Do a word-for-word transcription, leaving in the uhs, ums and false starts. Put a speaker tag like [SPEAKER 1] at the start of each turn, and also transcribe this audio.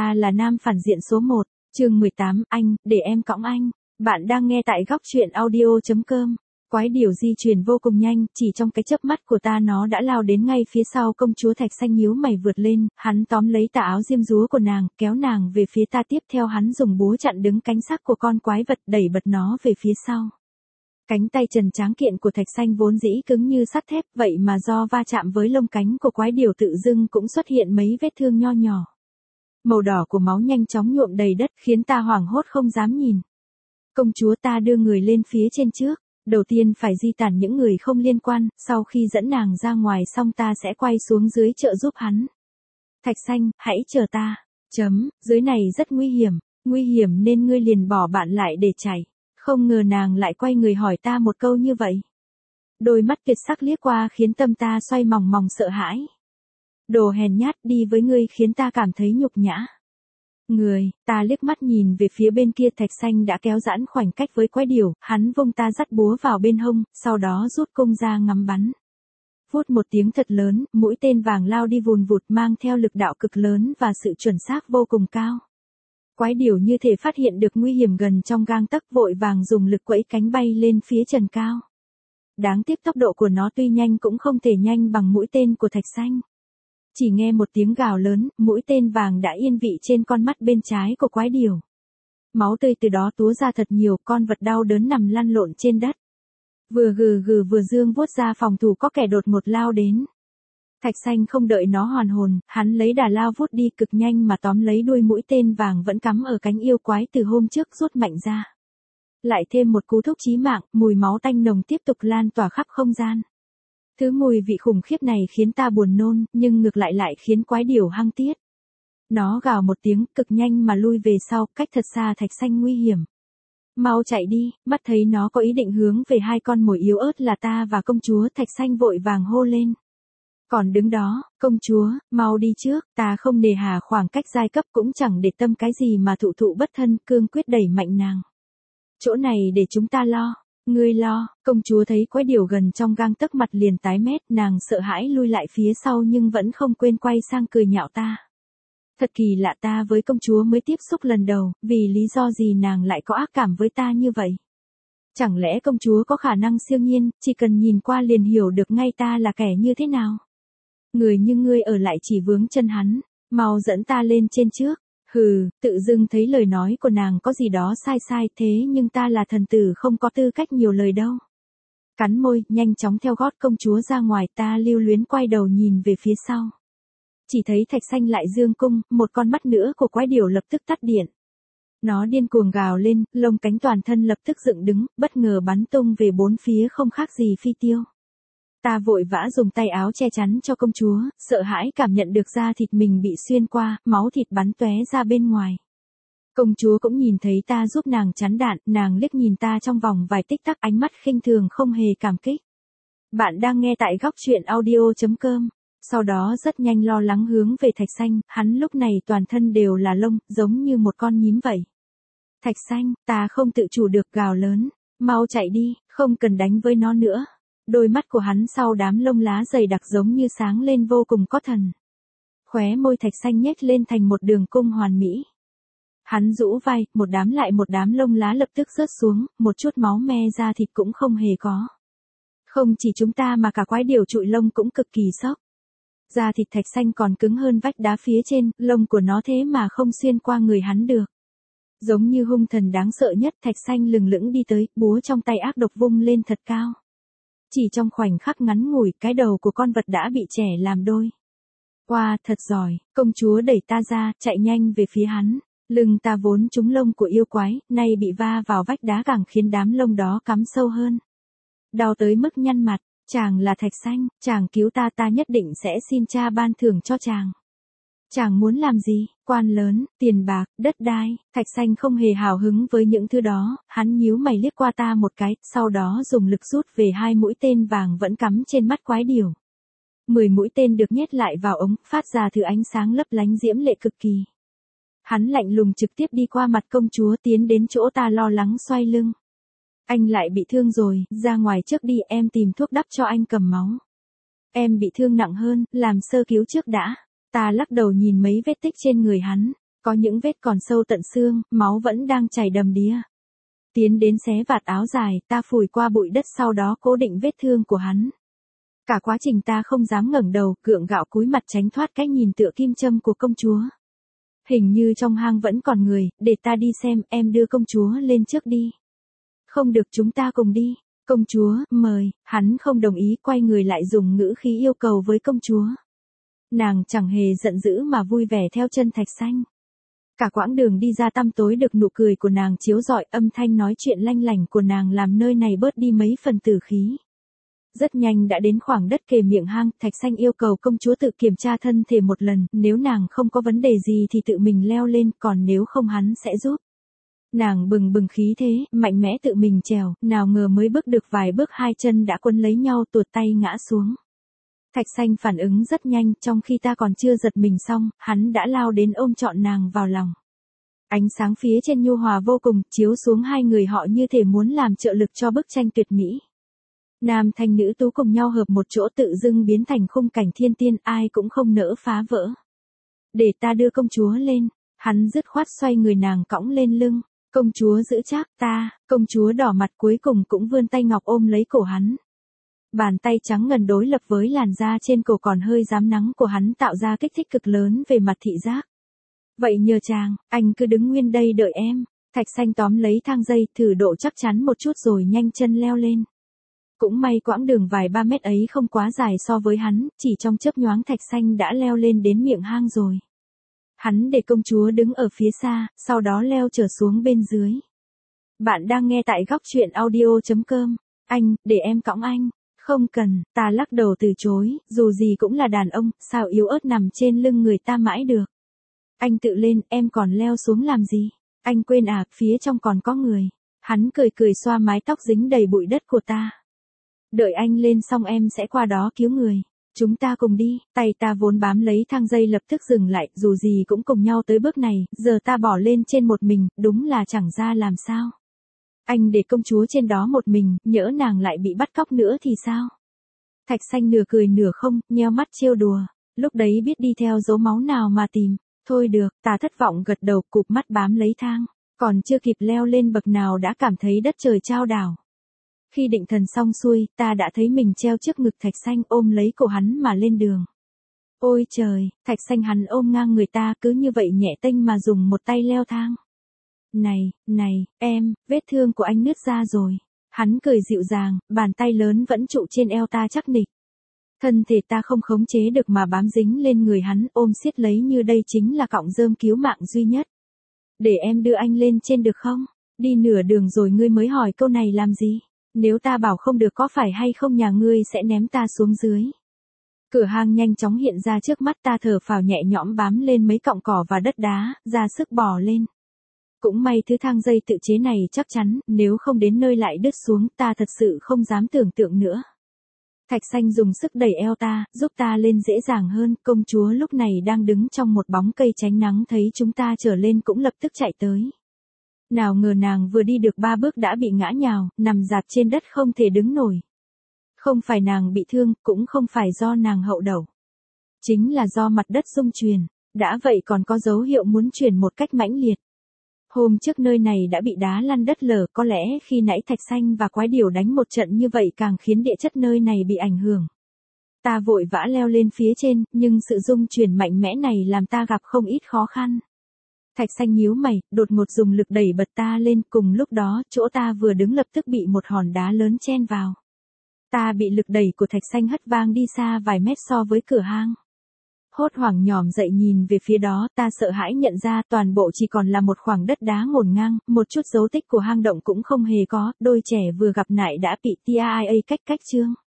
[SPEAKER 1] ta là nam phản diện số một, chương mười tám, anh, để em cõng anh. Bạn đang nghe tại góc truyện audio.com. Quái điểu di chuyển vô cùng nhanh, chỉ trong cái chớp mắt của ta nó đã lao đến ngay phía sau công chúa Thạch Xanh nhíu mày vượt lên, hắn tóm lấy tà áo diêm dúa của nàng, kéo nàng về phía ta tiếp theo hắn dùng búa chặn đứng cánh sắc của con quái vật đẩy bật nó về phía sau. Cánh tay trần tráng kiện của Thạch Xanh vốn dĩ cứng như sắt thép, vậy mà do va chạm với lông cánh của quái điểu tự dưng cũng xuất hiện mấy vết thương nho nhỏ. Màu đỏ của máu nhanh chóng nhuộm đầy đất khiến ta hoảng hốt không dám nhìn. Công chúa ta đưa người lên phía trên trước, đầu tiên phải di tản những người không liên quan, sau khi dẫn nàng ra ngoài xong ta sẽ quay xuống dưới trợ giúp hắn. Thạch Xanh, hãy chờ ta. Chấm, dưới này rất nguy hiểm, nguy hiểm nên ngươi liền bỏ bạn lại để chạy. Không ngờ nàng lại quay người hỏi ta một câu như vậy. Đôi mắt tuyệt sắc liếc qua khiến tâm ta xoay mòng mòng sợ hãi. Đồ hèn nhát, đi với ngươi khiến ta cảm thấy nhục nhã. Người, ta liếc mắt nhìn về phía bên kia Thạch Xanh đã kéo giãn khoảnh cách với quái điểu, hắn vung ta dắt búa vào bên hông, sau đó rút cung ra ngắm bắn. Vút một tiếng thật lớn, mũi tên vàng lao đi vùn vụt mang theo lực đạo cực lớn và sự chuẩn xác vô cùng cao. Quái điểu như thể phát hiện được nguy hiểm gần trong gang tấc vội vàng dùng lực quẫy cánh bay lên phía trần cao. Đáng tiếc tốc độ của nó tuy nhanh cũng không thể nhanh bằng mũi tên của Thạch Xanh. Chỉ nghe một tiếng gào lớn, mũi tên vàng đã yên vị trên con mắt bên trái của quái điểu. Máu tươi từ đó túa ra thật nhiều, con vật đau đớn nằm lăn lộn trên đất. Vừa gừ gừ vừa dương vuốt ra phòng thủ có kẻ đột ngột lao đến. Thạch Xanh không đợi nó hoàn hồn, hắn lấy đà lao vút đi cực nhanh mà tóm lấy đuôi mũi tên vàng vẫn cắm ở cánh yêu quái từ hôm trước rút mạnh ra. Lại thêm một cú thúc chí mạng, mùi máu tanh nồng tiếp tục lan tỏa khắp không gian. Thứ mùi vị khủng khiếp này khiến ta buồn nôn, nhưng ngược lại lại khiến quái điểu hăng tiết. Nó gào một tiếng cực nhanh mà lui về sau, cách thật xa Thạch Xanh nguy hiểm. Mau chạy đi, mắt thấy nó có ý định hướng về hai con mồi yếu ớt là ta và công chúa Thạch Xanh vội vàng hô lên. Còn đứng đó, công chúa, mau đi trước, ta không nề hà khoảng cách giai cấp cũng chẳng để tâm cái gì mà thụ thụ bất thân, cương quyết đẩy mạnh nàng. Chỗ này để chúng ta lo, ngươi lo, công chúa thấy quái điểu gần trong gang tấc mặt liền tái mét, nàng sợ hãi lui lại phía sau nhưng vẫn không quên quay sang cười nhạo ta. Thật kỳ lạ, ta với công chúa mới tiếp xúc lần đầu, vì lý do gì nàng lại có ác cảm với ta như vậy? Chẳng lẽ công chúa có khả năng siêu nhiên, chỉ cần nhìn qua liền hiểu được ngay ta là kẻ như thế nào? Người như ngươi ở lại chỉ vướng chân hắn, mau dẫn ta lên trên trước. Hừ, tự dưng thấy lời nói của nàng có gì đó sai sai thế nhưng ta là thần tử không có tư cách nhiều lời đâu. Cắn môi, nhanh chóng theo gót công chúa ra ngoài, ta lưu luyến quay đầu nhìn về phía sau. Chỉ thấy Thạch Xanh lại dương cung, một con mắt nữa của quái điểu lập tức tắt điện. Nó điên cuồng gào lên, lông cánh toàn thân lập tức dựng đứng, bất ngờ bắn tung về bốn phía không khác gì phi tiêu. Ta vội vã dùng tay áo che chắn cho công chúa, sợ hãi cảm nhận được da thịt mình bị xuyên qua, máu thịt bắn tóe ra bên ngoài. Công chúa cũng nhìn thấy ta giúp nàng chắn đạn, nàng liếc nhìn ta trong vòng vài tích tắc ánh mắt khinh thường không hề cảm kích. Bạn đang nghe tại góc truyện audio.com. Sau đó rất nhanh lo lắng hướng về Thạch Xanh, hắn lúc này toàn thân đều là lông, giống như một con nhím vậy. Thạch Xanh, ta không tự chủ được gào lớn, mau chạy đi, không cần đánh với nó nữa. Đôi mắt của hắn sau đám lông lá dày đặc giống như sáng lên vô cùng có thần. Khóe môi Thạch Xanh nhếch lên thành một đường cung hoàn mỹ. Hắn rũ vai, một đám lại một đám lông lá lập tức rớt xuống, một chút máu me ra thịt cũng không hề có. Không chỉ chúng ta mà cả quái điểu trụi lông cũng cực kỳ sốc. Da thịt Thạch Xanh còn cứng hơn vách đá phía trên, lông của nó thế mà không xuyên qua người hắn được. Giống như hung thần đáng sợ nhất, Thạch Xanh lừng lững đi tới, búa trong tay ác độc vung lên thật cao. Chỉ trong khoảnh khắc ngắn ngủi, cái đầu của con vật đã bị chẻ làm đôi. Wow, thật giỏi, công chúa đẩy ta ra, chạy nhanh về phía hắn. Lưng ta vốn trúng lông của yêu quái, nay bị va vào vách đá càng khiến đám lông đó cắm sâu hơn. Đau tới mức nhăn mặt, chàng là Thạch Xanh, chàng cứu ta, ta nhất định sẽ xin cha ban thưởng cho chàng. Chàng muốn làm gì? Quan lớn, tiền bạc, đất đai. Thạch Xanh không hề hào hứng với những thứ đó, hắn nhíu mày liếc qua ta một cái, sau đó dùng lực rút về hai mũi tên vàng vẫn cắm trên mắt quái điểu. Mười mũi tên được nhét lại vào ống, phát ra thứ ánh sáng lấp lánh diễm lệ cực kỳ. Hắn lạnh lùng trực tiếp đi qua mặt công chúa tiến đến chỗ ta lo lắng xoay lưng. Anh lại bị thương rồi, ra ngoài trước đi, em tìm thuốc đắp cho anh cầm máu. Em bị thương nặng hơn, làm sơ cứu trước đã. Ta lắc đầu nhìn mấy vết tích trên người hắn, Có những vết còn sâu tận xương, máu vẫn đang chảy đầm đìa. Tiến đến xé vạt áo dài, ta phủi qua bụi đất sau đó cố định vết thương của hắn. Cả quá trình ta không dám ngẩng đầu, gượng gạo cúi mặt tránh thoát cái nhìn tựa kim châm của công chúa. Hình như trong hang vẫn còn người, để ta đi xem, em đưa công chúa lên trước đi. Không được, chúng ta cùng đi. Công chúa, mời, hắn không đồng ý, quay người lại dùng ngữ khí yêu cầu với công chúa. Nàng chẳng hề giận dữ mà vui vẻ theo chân Thạch Xanh. Cả quãng đường đi ra tăm tối được nụ cười của nàng chiếu rọi, âm thanh nói chuyện lanh lảnh của nàng làm nơi này bớt đi mấy phần tử khí. Rất nhanh đã đến khoảng đất kề miệng hang, Thạch Xanh yêu cầu công chúa tự kiểm tra thân thể một lần, nếu nàng không có vấn đề gì thì tự mình leo lên, còn nếu không hắn sẽ giúp. Nàng bừng bừng khí thế, mạnh mẽ tự mình trèo, nào ngờ mới bước được vài bước hai chân đã quấn lấy nhau tuột tay ngã xuống. Thạch Xanh phản ứng rất nhanh, trong khi ta còn chưa giật mình xong, hắn đã lao đến ôm trọn nàng vào lòng. Ánh sáng phía trên nhu hòa vô cùng, chiếu xuống hai người họ như thể muốn làm trợ lực cho bức tranh tuyệt mỹ. Nam thanh nữ tú cùng nhau hợp một chỗ tự dưng biến thành khung cảnh thiên tiên, ai cũng không nỡ phá vỡ. Để ta đưa công chúa lên, hắn dứt khoát xoay người nàng cõng lên lưng. Công chúa giữ chắc ta, công chúa đỏ mặt cuối cùng cũng vươn tay ngọc ôm lấy cổ hắn. Bàn tay trắng ngần đối lập với làn da trên cổ còn hơi rám nắng của hắn tạo ra kích thích cực lớn về mặt thị giác. Vậy nhờ chàng, anh cứ đứng nguyên đây đợi em. Thạch Xanh tóm lấy thang dây, thử độ chắc chắn một chút rồi nhanh chân leo lên. Cũng may quãng đường vài ba mét ấy không quá dài so với hắn, chỉ trong chớp nhoáng Thạch Xanh đã leo lên đến miệng hang rồi. Hắn để công chúa đứng ở phía xa, sau đó leo trở xuống bên dưới. Bạn đang nghe tại góc truyện audio chấm com. Anh, để em cõng anh. Không cần, ta lắc đầu từ chối, dù gì cũng là đàn ông, sao yếu ớt nằm trên lưng người ta mãi được. Anh tự lên, em còn leo xuống làm gì? Anh quên à, phía trong còn có người. Hắn cười cười xoa mái tóc dính đầy bụi đất của ta. Đợi anh lên xong em sẽ qua đó cứu người. Chúng ta cùng đi, tay ta vốn bám lấy thang dây lập tức dừng lại, dù gì cũng cùng nhau tới bước này, giờ ta bỏ lên trên một mình, đúng là chẳng ra làm sao. Anh để công chúa trên đó một mình, nhỡ nàng lại bị bắt cóc nữa thì sao? Thạch Xanh nửa cười nửa không, nheo mắt trêu đùa, lúc đấy biết đi theo dấu máu nào mà tìm. Thôi được, ta thất vọng gật đầu, cụp mắt bám lấy thang, còn chưa kịp leo lên bậc nào đã cảm thấy đất trời chao đảo. Khi định thần xong xuôi, ta đã thấy mình treo trước ngực Thạch Xanh ôm lấy cổ hắn mà lên đường. Ôi trời, Thạch Xanh hắn ôm ngang người ta cứ như vậy nhẹ tênh mà dùng một tay leo thang. Này, này, em, vết thương của anh nứt ra rồi. Hắn cười dịu dàng, bàn tay lớn vẫn trụ trên eo ta chắc nịch. Thân thể ta không khống chế được mà bám dính lên người hắn ôm siết lấy như đây chính là cọng rơm cứu mạng duy nhất. Để em đưa anh lên trên được không? Đi nửa đường rồi ngươi mới hỏi câu này làm gì? Nếu ta bảo không được có phải hay không nhà ngươi sẽ ném ta xuống dưới. Cửa hang nhanh chóng hiện ra trước mắt ta thở phào nhẹ nhõm bám lên mấy cọng cỏ và đất đá, ra sức bò lên. Cũng may thứ thang dây tự chế này chắc chắn, nếu không đến nơi lại đứt xuống ta thật sự không dám tưởng tượng nữa. Thạch Xanh dùng sức đẩy eo ta, giúp ta lên dễ dàng hơn, công chúa lúc này đang đứng trong một bóng cây tránh nắng thấy chúng ta trở lên cũng lập tức chạy tới. Nào ngờ nàng vừa đi được ba bước đã bị ngã nhào, nằm dạp trên đất không thể đứng nổi. Không phải nàng bị thương, cũng không phải do nàng hậu đẩu. Chính là do mặt đất rung chuyển, đã vậy còn có dấu hiệu muốn chuyển một cách mãnh liệt. Hôm trước nơi này đã bị đá lăn đất lở, có lẽ khi nãy Thạch Xanh và Quái Điểu đánh một trận như vậy càng khiến địa chất nơi này bị ảnh hưởng. Ta vội vã leo lên phía trên, nhưng sự rung chuyển mạnh mẽ này làm ta gặp không ít khó khăn. Thạch Xanh nhíu mày, đột ngột dùng lực đẩy bật ta lên, cùng lúc đó, chỗ ta vừa đứng lập tức bị một hòn đá lớn chen vào. Ta bị lực đẩy của Thạch Xanh hất vang đi xa vài mét so với cửa hang. Hốt hoảng nhòm dậy nhìn về phía đó, ta sợ hãi nhận ra toàn bộ chỉ còn là một khoảng đất đá ngổn ngang, một chút dấu tích của hang động cũng không hề có, đôi trẻ vừa gặp nạn đã bị tê i a cách cách chương.